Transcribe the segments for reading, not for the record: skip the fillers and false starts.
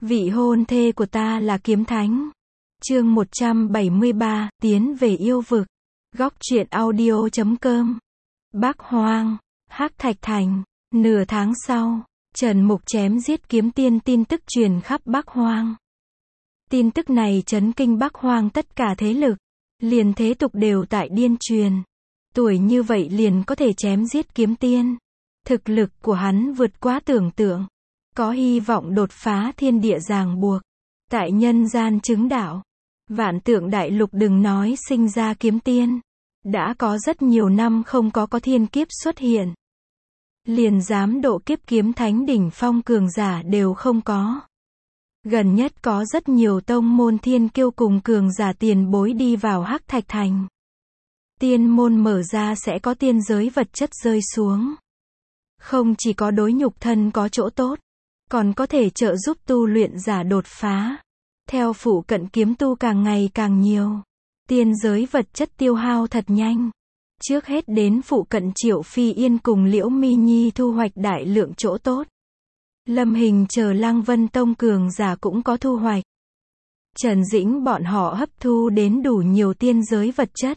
Vị hôn thê của ta là kiếm thánh. Chương 173, tiến về yêu vực. Góc truyện audio.com. Bắc Hoang, Hắc Thạch Thành. Nửa tháng sau, Trần Mục chém giết kiếm tiên tin tức truyền khắp Bắc Hoang. Tin tức này chấn kinh Bắc Hoang tất cả thế lực, liền thế tục đều tại điên truyền. Tuổi như vậy liền có thể chém giết kiếm tiên. Thực lực của hắn vượt quá tưởng tượng. Có hy vọng đột phá thiên địa ràng buộc. Tại nhân gian chứng đạo. Vạn Tượng Đại Lục đừng nói sinh ra kiếm tiên. Đã có rất nhiều năm không có thiên kiếp xuất hiện. Liền dám độ kiếp kiếm thánh đỉnh phong cường giả đều không có. Gần nhất có rất nhiều tông môn thiên kiêu cùng cường giả tiền bối đi vào Hắc Thạch Thành. Tiên môn mở ra sẽ có tiên giới vật chất rơi xuống. Không chỉ có đối nhục thân có chỗ tốt, còn có thể trợ giúp tu luyện giả đột phá. Theo phụ cận kiếm tu càng ngày càng nhiều, tiên giới vật chất tiêu hao thật nhanh. Trước hết đến phụ cận Triệu Phi Yên cùng Liễu Mi Nhi thu hoạch đại lượng chỗ tốt. Lâm Hình chờ Lăng Vân Tông cường giả cũng có thu hoạch. Trần Dĩnh bọn họ hấp thu đến đủ nhiều tiên giới vật chất.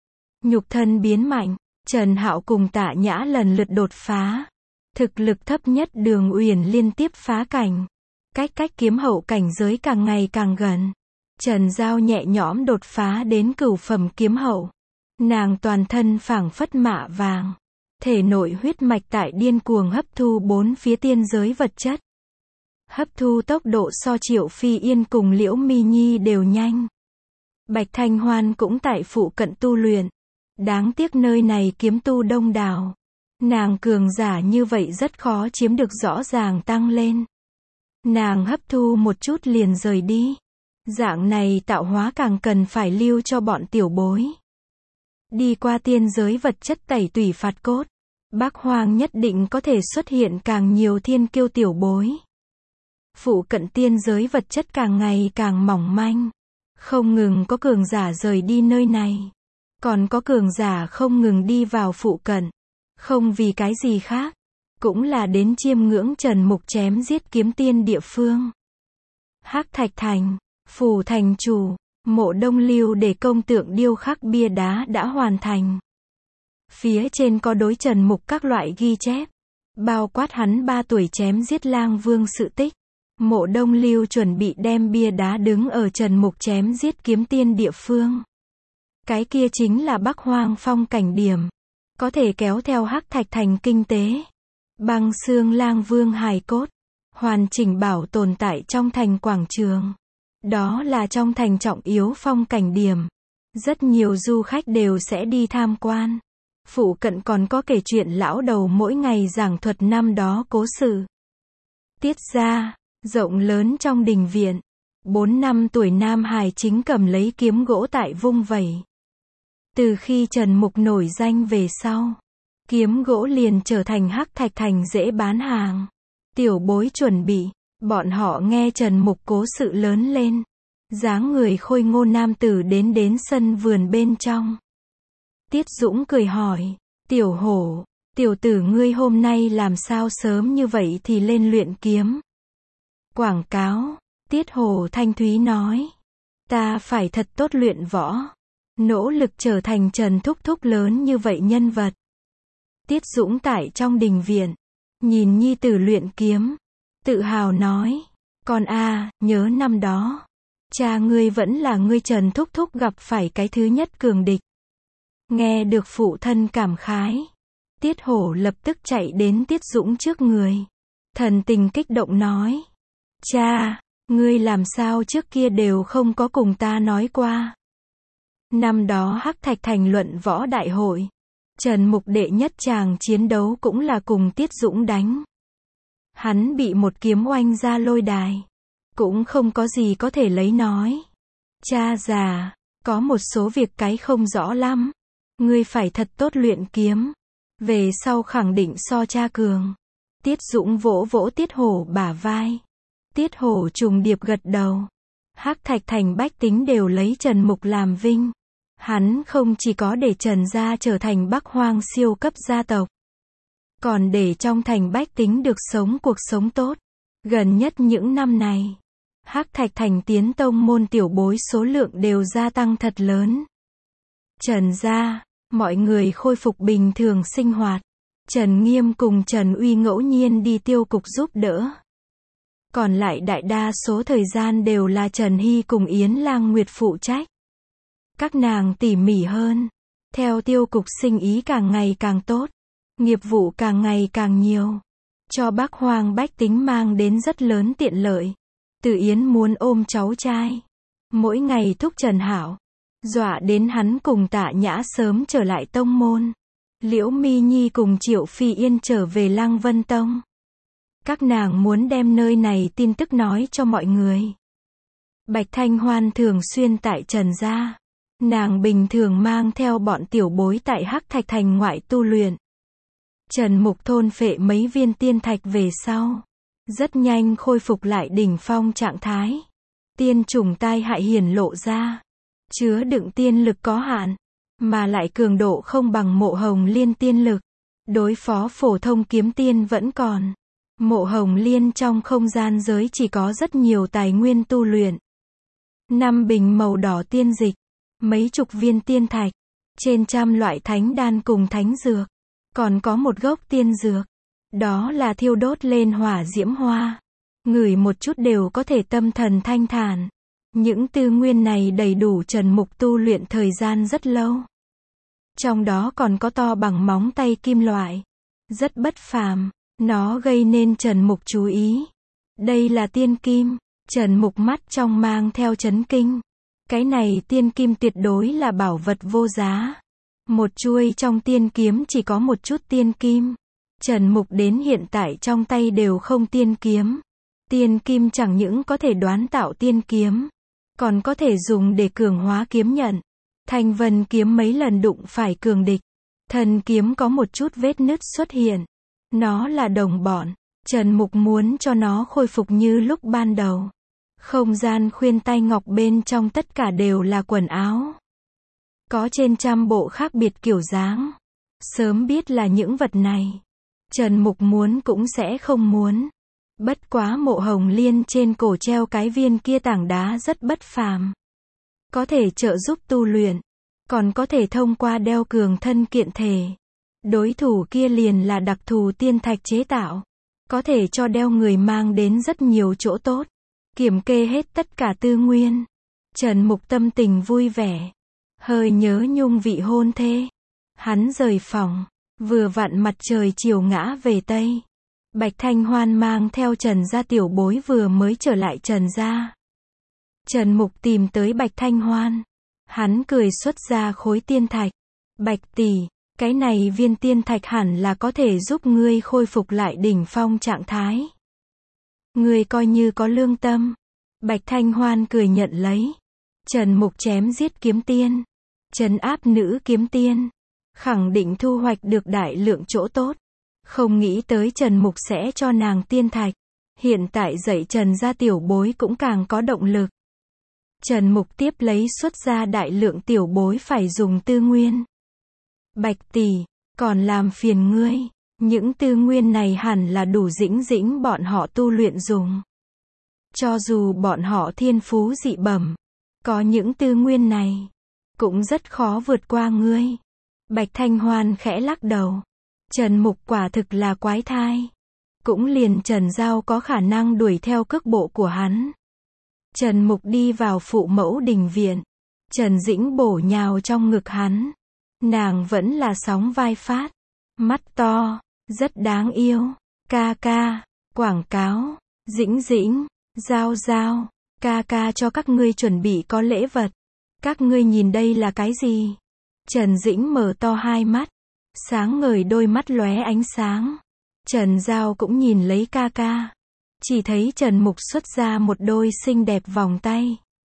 Nhục thân biến mạnh, Trần Hạo cùng Tạ Nhã lần lượt đột phá. Thực lực thấp nhất Đường Uyển liên tiếp phá cảnh. Cách kiếm hậu cảnh giới càng ngày càng gần. Trần Giao nhẹ nhõm đột phá đến cửu phẩm kiếm hậu. Nàng toàn thân phảng phất mạ vàng. Thể nội huyết mạch tại điên cuồng hấp thu bốn phía tiên giới vật chất. Hấp thu tốc độ so Triệu Phi Yên cùng Liễu Mi Nhi đều nhanh. Bạch Thanh Hoan cũng tại phụ cận tu luyện. Đáng tiếc nơi này kiếm tu đông đảo. Nàng cường giả như vậy rất khó chiếm được rõ ràng tăng lên. Nàng hấp thu một chút liền rời đi. Dạng này tạo hóa càng cần phải lưu cho bọn tiểu bối. Đi qua tiên giới vật chất tẩy tủy phạt cốt. Bắc Hoang nhất định có thể xuất hiện càng nhiều thiên kiêu tiểu bối. Phụ cận tiên giới vật chất càng ngày càng mỏng manh. Không ngừng có cường giả rời đi nơi này. Còn có cường giả không ngừng đi vào phụ cận. Không vì cái gì khác. Cũng là đến chiêm ngưỡng Trần Mục chém giết kiếm tiên địa phương. Hắc Thạch Thành, phủ thành chủ, mộ Đông Lưu để công tượng điêu khắc bia đá đã hoàn thành. Phía trên có đối Trần Mục các loại ghi chép. Bao quát hắn 3 tuổi chém giết Lang Vương sự tích. Mộ Đông Lưu chuẩn bị đem bia đá đứng ở Trần Mục chém giết kiếm tiên địa phương. Cái kia chính là Bắc Hoang phong cảnh điểm. Có thể kéo theo Hắc Thạch Thành kinh tế. Băng xương Lang Vương hài cốt. Hoàn chỉnh bảo tồn tại trong thành quảng trường. Đó là trong thành trọng yếu phong cảnh điểm. Rất nhiều du khách đều sẽ đi tham quan. Phụ cận còn có kể chuyện lão đầu mỗi ngày giảng thuật năm đó cố sự. Tiết ra, rộng lớn trong đình viện. 4 năm tuổi nam hài chính cầm lấy kiếm gỗ tại vung vẩy. Từ khi Trần Mục nổi danh về sau, kiếm gỗ liền trở thành Hắc Thạch Thành dễ bán hàng. Tiểu bối chuẩn bị, bọn họ nghe Trần Mục cố sự lớn lên. Dáng người khôi ngô nam tử đến sân vườn bên trong. Tiết Dũng cười hỏi, tiểu hổ, tiểu tử ngươi hôm nay làm sao sớm như vậy thì lên luyện kiếm. Quảng cáo, Tiết Hổ thanh thúy nói, ta phải thật tốt luyện võ. Nỗ lực trở thành Trần Thúc Thúc lớn như vậy nhân vật. Tiết Dũng tại trong đình viện, nhìn nhi tử luyện kiếm, tự hào nói, con a, nhớ năm đó, cha ngươi vẫn là ngươi Trần Thúc Thúc gặp phải cái thứ nhất cường địch. Nghe được phụ thân cảm khái, Tiết Hổ lập tức chạy đến Tiết Dũng trước người. Thần tình kích động nói, cha, ngươi làm sao trước kia đều không có cùng ta nói qua. Năm đó Hắc Thạch Thành luận võ đại hội, Trần Mục đệ nhất chàng chiến đấu cũng là cùng Tiết Dũng đánh. Hắn bị một kiếm oanh ra lôi đài. Cũng không có gì có thể lấy nói. Cha già, có một số việc cái không rõ lắm. Ngươi phải thật tốt luyện kiếm. Về sau khẳng định so cha cường. Tiết Dũng vỗ vỗ Tiết Hổ bả vai. Tiết Hổ trùng điệp gật đầu. Hắc Thạch Thành bách tính đều lấy Trần Mục làm vinh. Hắn không chỉ có để Trần gia trở thành Bắc Hoang siêu cấp gia tộc, còn để trong thành bách tính được sống cuộc sống tốt. Gần nhất những năm này, Hắc Thạch Thành tiến tông môn tiểu bối số lượng đều gia tăng thật lớn. Trần gia, mọi người khôi phục bình thường sinh hoạt. Trần Nghiêm cùng Trần Uy ngẫu nhiên đi tiêu cục giúp đỡ. Còn lại đại đa số thời gian đều là Trần Hy cùng Yến Lang Nguyệt phụ trách. Các nàng tỉ mỉ hơn. Theo tiêu cục sinh ý càng ngày càng tốt. Nghiệp vụ càng ngày càng nhiều. Cho Bắc Hoang bách tính mang đến rất lớn tiện lợi. Từ Yến muốn ôm cháu trai. Mỗi ngày thúc Trần Hảo. Dọa đến hắn cùng Tạ Nhã sớm trở lại tông môn. Liễu Mi Nhi cùng Triệu Phi Yên trở về Lăng Vân Tông. Các nàng muốn đem nơi này tin tức nói cho mọi người. Bạch Thanh Hoan thường xuyên tại Trần gia. Nàng bình thường mang theo bọn tiểu bối tại Hắc Thạch Thành ngoại tu luyện. Trần Mục thôn phệ mấy viên tiên thạch về sau. Rất nhanh khôi phục lại đỉnh phong trạng thái. Tiên trùng tai hại hiển lộ ra. Chứa đựng tiên lực có hạn. Mà lại cường độ không bằng Mộ Hồng Liên tiên lực. Đối phó phổ thông kiếm tiên vẫn còn. Mộ Hồng Liên trong không gian giới chỉ có rất nhiều tài nguyên tu luyện. 5 bình màu đỏ tiên dịch. Mấy chục viên tiên thạch. Trên trăm loại thánh đan cùng thánh dược. Còn có một gốc tiên dược. Đó là thiêu đốt lên hỏa diễm hoa. Ngửi một chút đều có thể tâm thần thanh thản. Những tư nguyên này đầy đủ Trần Mục tu luyện thời gian rất lâu. Trong đó còn có to bằng móng tay kim loại. Rất bất phàm. Nó gây nên Trần Mục chú ý. Đây là tiên kim. Trần Mục mắt trong mang theo chấn kinh. Cái này tiên kim tuyệt đối là bảo vật vô giá. Một chuôi trong tiên kiếm chỉ có một chút tiên kim. Trần Mục đến hiện tại trong tay đều không tiên kiếm. Tiên kim chẳng những có thể đoán tạo tiên kiếm. Còn có thể dùng để cường hóa kiếm nhận. Thanh Vân kiếm mấy lần đụng phải cường địch. Thần kiếm có một chút vết nứt xuất hiện. Nó là đồng bọn. Trần Mục muốn cho nó khôi phục như lúc ban đầu. Không gian khuyên tai ngọc bên trong tất cả đều là quần áo. Có trên trăm bộ khác biệt kiểu dáng. Sớm biết là những vật này. Trần Mục muốn cũng sẽ không muốn. Bất quá Mộ Hồng Liên trên cổ treo cái viên kia tảng đá rất bất phàm. Có thể trợ giúp tu luyện. Còn có thể thông qua đeo cường thân kiện thể. Đối thủ kia liền là đặc thù tiên thạch chế tạo. Có thể cho đeo người mang đến rất nhiều chỗ tốt. Kiểm kê hết tất cả tư nguyên. Trần Mục tâm tình vui vẻ. Hơi nhớ nhung vị hôn thê. Hắn rời phòng. Vừa vặn mặt trời chiều ngã về Tây. Bạch Thanh Hoan mang theo Trần gia tiểu bối vừa mới trở lại Trần gia. Trần Mục tìm tới Bạch Thanh Hoan. Hắn cười xuất ra khối tiên thạch. Bạch tỷ, cái này viên tiên thạch hẳn là có thể giúp ngươi khôi phục lại đỉnh phong trạng thái. Ngươi coi như có lương tâm. Bạch Thanh Hoan cười nhận lấy. Trần Mục chém giết kiếm tiên. Trấn áp nữ kiếm tiên. Khẳng định thu hoạch được đại lượng chỗ tốt. Không nghĩ tới Trần Mục sẽ cho nàng tiên thạch. Hiện tại dạy Trần gia tiểu bối cũng càng có động lực. Trần Mục tiếp lấy xuất ra đại lượng tiểu bối phải dùng tư nguyên. Bạch tỷ, còn làm phiền ngươi. Những tư nguyên này hẳn là đủ dĩnh dĩnh bọn họ tu luyện dùng. Cho dù bọn họ thiên phú dị bẩm. Có những tư nguyên này. Cũng rất khó vượt qua ngươi. Bạch Thanh Hoan khẽ lắc đầu. Trần Mục quả thực là quái thai. Cũng liền Trần Giao có khả năng đuổi theo cước bộ của hắn. Trần Mục đi vào phụ mẫu đình viện. Trần Dĩnh bổ nhào trong ngực hắn. Nàng vẫn là sóng vai phát. Mắt to, rất đáng yêu. Ca ca, quảng cáo, Dĩnh Dĩnh, Giao Giao, ca ca cho các ngươi chuẩn bị có lễ vật. Các ngươi nhìn đây là cái gì? Trần Dĩnh mở to hai mắt. Sáng ngời đôi mắt lóe ánh sáng. Trần Giao cũng nhìn lấy ca ca. Chỉ thấy Trần Mục xuất ra một đôi xinh đẹp vòng tay.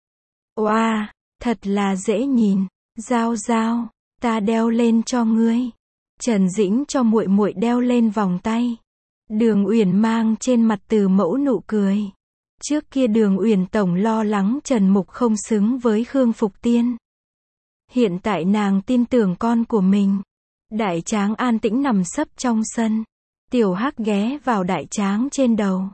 Oa, thật là dễ nhìn. Giao Giao, ta đeo lên cho ngươi. Trần Dĩnh cho muội muội đeo lên vòng tay. Đường Uyển mang trên mặt từ mẫu nụ cười. Trước kia Đường Uyển tổng lo lắng Trần Mục không xứng với Khương Phục Tiên. Hiện tại nàng tin tưởng con của mình. Đại Tráng an tĩnh nằm sấp trong sân. Tiểu Hắc ghé vào Đại Tráng trên đầu.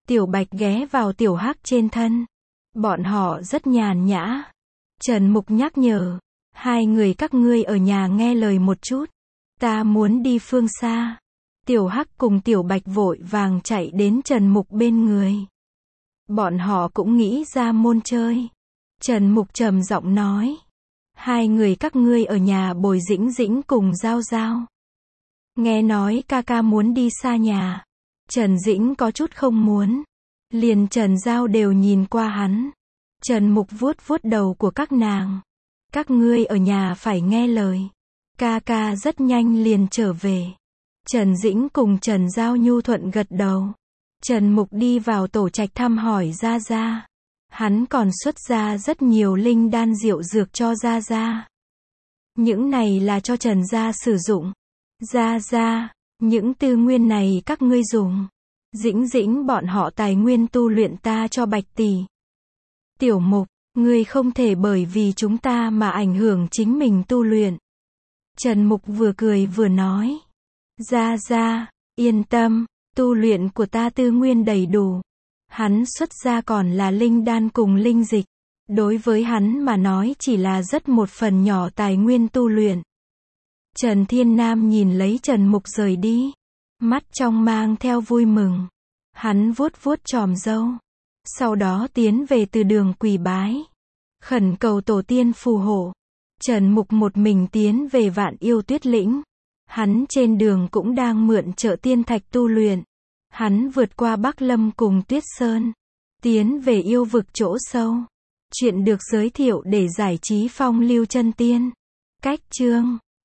Tiểu Bạch ghé vào Tiểu Hắc trên thân. Bọn họ rất nhàn nhã. Trần Mục nhắc nhở. Hai người các ngươi ở nhà nghe lời một chút. Ta muốn đi phương xa. Tiểu Hắc cùng Tiểu Bạch vội vàng chạy đến Trần Mục bên người. Bọn họ cũng nghĩ ra môn chơi. Trần Mục trầm giọng nói. Hai người các ngươi ở nhà bồi Dĩnh Dĩnh cùng Giao Giao. Nghe nói ca ca muốn đi xa nhà. Trần Dĩnh có chút không muốn. Liền Trần Giao đều nhìn qua hắn. Trần Mục vuốt vuốt đầu của các nàng. Các ngươi ở nhà phải nghe lời. Ca ca rất nhanh liền trở về. Trần Dĩnh cùng Trần Giao nhu thuận gật đầu. Trần Mục đi vào tổ trạch thăm hỏi Gia Gia. Hắn còn xuất ra rất nhiều linh đan diệu dược cho Gia Gia. Những này là cho Trần Gia sử dụng. Gia Gia, những tư nguyên này các ngươi dùng. Dĩnh Dĩnh bọn họ tài nguyên tu luyện ta cho Bạch tỷ. Tiểu Mục, ngươi không thể bởi vì chúng ta mà ảnh hưởng chính mình tu luyện. Trần Mục vừa cười vừa nói. Gia Gia, yên tâm, tu luyện của ta tư nguyên đầy đủ. Hắn xuất ra còn là linh đan cùng linh dịch. Đối với hắn mà nói chỉ là rất một phần nhỏ tài nguyên tu luyện. Trần Thiên Nam nhìn lấy Trần Mục rời đi. Mắt trong mang theo vui mừng. Hắn vuốt vuốt chòm râu. Sau đó tiến về từ đường quỳ bái. Khẩn cầu tổ tiên phù hộ. Trần Mục một mình tiến về Vạn Yêu Tuyết Lĩnh. Hắn trên đường cũng đang mượn trợ tiên thạch tu luyện. Hắn vượt qua Bắc Lâm cùng Tuyết Sơn. Tiến về yêu vực chỗ sâu. Chuyện được giới thiệu để giải trí phong lưu chân tiên. Cách chương